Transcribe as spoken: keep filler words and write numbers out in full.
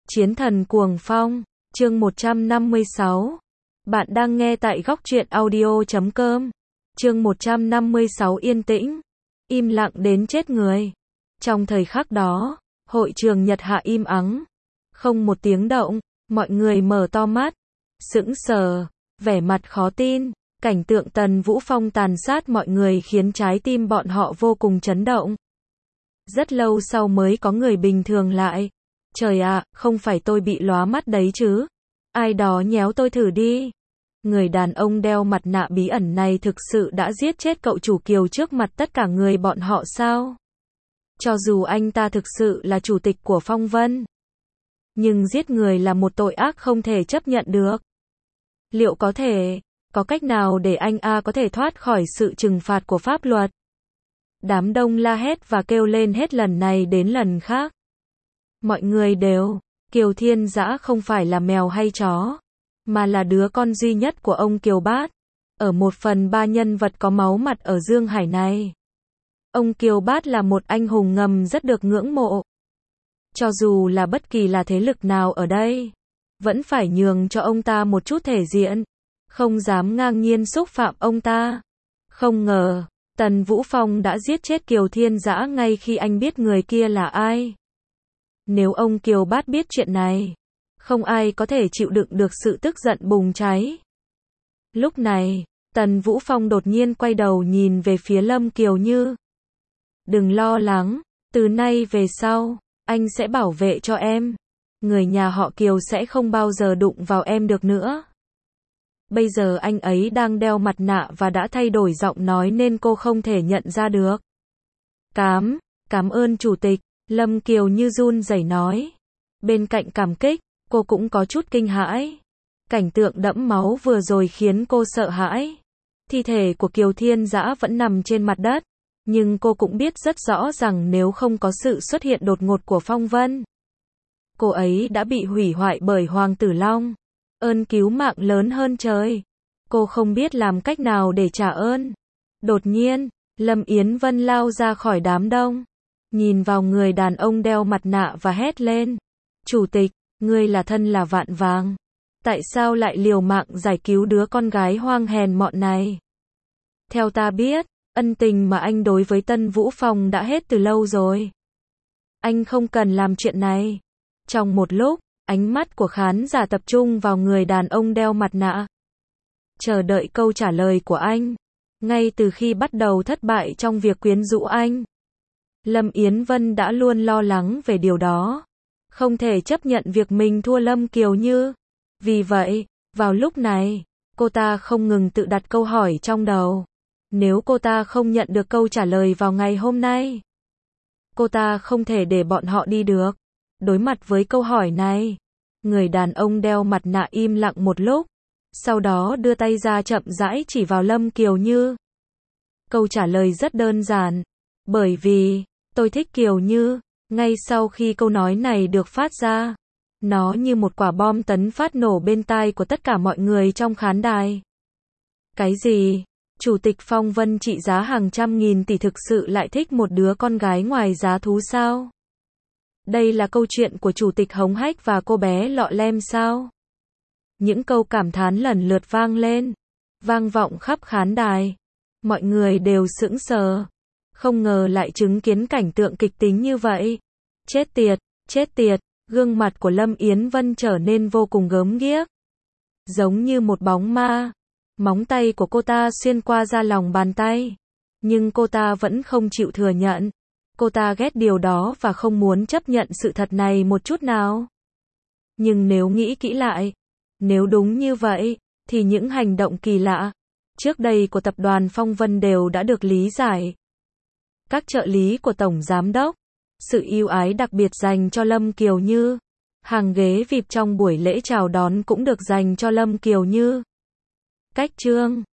Chiến thần cuồng phong, chương một trăm năm mươi sáu. Bạn đang nghe tại góc truyện audio chấm com. Chương một trăm năm mươi sáu yên tĩnh, im lặng đến chết người. Trong thời khắc đó, hội trường Nhật Hạ im ắng, không một tiếng động, mọi người mở to mắt, sững sờ, vẻ mặt khó tin. Cảnh tượng Tần Vũ Phong tàn sát mọi người khiến trái tim bọn họ vô cùng chấn động. Rất lâu sau mới có người bình thường lại. Trời ạ, không phải tôi bị lóa mắt đấy chứ? Ai đó nhéo tôi thử đi. Người đàn ông đeo mặt nạ bí ẩn này thực sự đã giết chết cậu chủ Kiều trước mặt tất cả người bọn họ sao? Cho dù anh ta thực sự là chủ tịch của Phong Vân, nhưng giết người là một tội ác không thể chấp nhận được. Liệu có thể, có cách nào để anh A có thể thoát khỏi sự trừng phạt của pháp luật? Đám đông la hét và kêu lên hết lần này đến lần khác. Mọi người đều, Kiều Thiên Dã không phải là mèo hay chó, mà là đứa con duy nhất của ông Kiều Bát, ở một phần ba nhân vật có máu mặt ở Dương Hải này. Ông Kiều Bát là một anh hùng ngầm rất được ngưỡng mộ. Cho dù là bất kỳ là thế lực nào ở đây, vẫn phải nhường cho ông ta một chút thể diện, không dám ngang nhiên xúc phạm ông ta. Không ngờ, Tần Vũ Phong đã giết chết Kiều Thiên Dã ngay khi anh biết người kia là ai. Nếu ông Kiều Bát biết chuyện này, không ai có thể chịu đựng được sự tức giận bùng cháy. Lúc này, Tần Vũ Phong đột nhiên quay đầu nhìn về phía Lâm Kiều Như. Đừng lo lắng, từ nay về sau, anh sẽ bảo vệ cho em. Người nhà họ Kiều sẽ không bao giờ đụng vào em được nữa. Bây giờ anh ấy đang đeo mặt nạ và đã thay đổi giọng nói nên cô không thể nhận ra được. Cám, cảm ơn chủ tịch, Lâm Kiều Như run rẩy nói. Bên cạnh cảm kích, cô cũng có chút kinh hãi. Cảnh tượng đẫm máu vừa rồi khiến cô sợ hãi. Thi thể của Kiều Thiên Dã vẫn nằm trên mặt đất, nhưng cô cũng biết rất rõ rằng nếu không có sự xuất hiện đột ngột của Phong Vân, cô ấy đã bị hủy hoại bởi Hoàng Tử Long. Ơn cứu mạng lớn hơn trời. Cô không biết làm cách nào để trả ơn. Đột nhiên, Lâm Yến Vân lao ra khỏi đám đông, nhìn vào người đàn ông đeo mặt nạ và hét lên. Chủ tịch, ngươi là thân là vạn vàng. Tại sao lại liều mạng giải cứu đứa con gái hoang hèn mọn này? Theo ta biết, ân tình mà anh đối với Tân Vũ Phong đã hết từ lâu rồi. Anh không cần làm chuyện này. Trong một lúc, ánh mắt của khán giả tập trung vào người đàn ông đeo mặt nạ, chờ đợi câu trả lời của anh. Ngay từ khi bắt đầu thất bại trong việc quyến rũ anh, Lâm Yến Vân đã luôn lo lắng về điều đó. Không thể chấp nhận việc mình thua Lâm Kiều Như. Vì vậy, vào lúc này, cô ta không ngừng tự đặt câu hỏi trong đầu. Nếu cô ta không nhận được câu trả lời vào ngày hôm nay, cô ta không thể để bọn họ đi được. Đối mặt với câu hỏi này, người đàn ông đeo mặt nạ im lặng một lúc, sau đó đưa tay ra chậm rãi chỉ vào Lâm Kiều Như. Câu trả lời rất đơn giản. Bởi vì, tôi thích Kiều Như. Ngay sau khi câu nói này được phát ra, nó như một quả bom tấn phát nổ bên tai của tất cả mọi người trong khán đài. Cái gì? Chủ tịch Phong Vân trị giá hàng trăm nghìn tỷ thực sự lại thích một đứa con gái ngoài giá thú sao? Đây là câu chuyện của chủ tịch hống hách và cô bé lọ lem sao? Những câu cảm thán lần lượt vang lên, vang vọng khắp khán đài. Mọi người đều sững sờ, không ngờ lại chứng kiến cảnh tượng kịch tính như vậy. Chết tiệt, chết tiệt, gương mặt của Lâm Yến Vân trở nên vô cùng gớm ghiếc, giống như một bóng ma. Móng tay của cô ta xuyên qua da lòng bàn tay, nhưng cô ta vẫn không chịu thừa nhận. Cô ta ghét điều đó và không muốn chấp nhận sự thật này một chút nào. Nhưng nếu nghĩ kỹ lại, nếu đúng như vậy, thì những hành động kỳ lạ trước đây của tập đoàn Phong Vân đều đã được lý giải. Các trợ lý của Tổng Giám Đốc, sự ưu ái đặc biệt dành cho Lâm Kiều Như, hàng ghế vi ai pi trong buổi lễ chào đón cũng được dành cho Lâm Kiều Như. Cách trương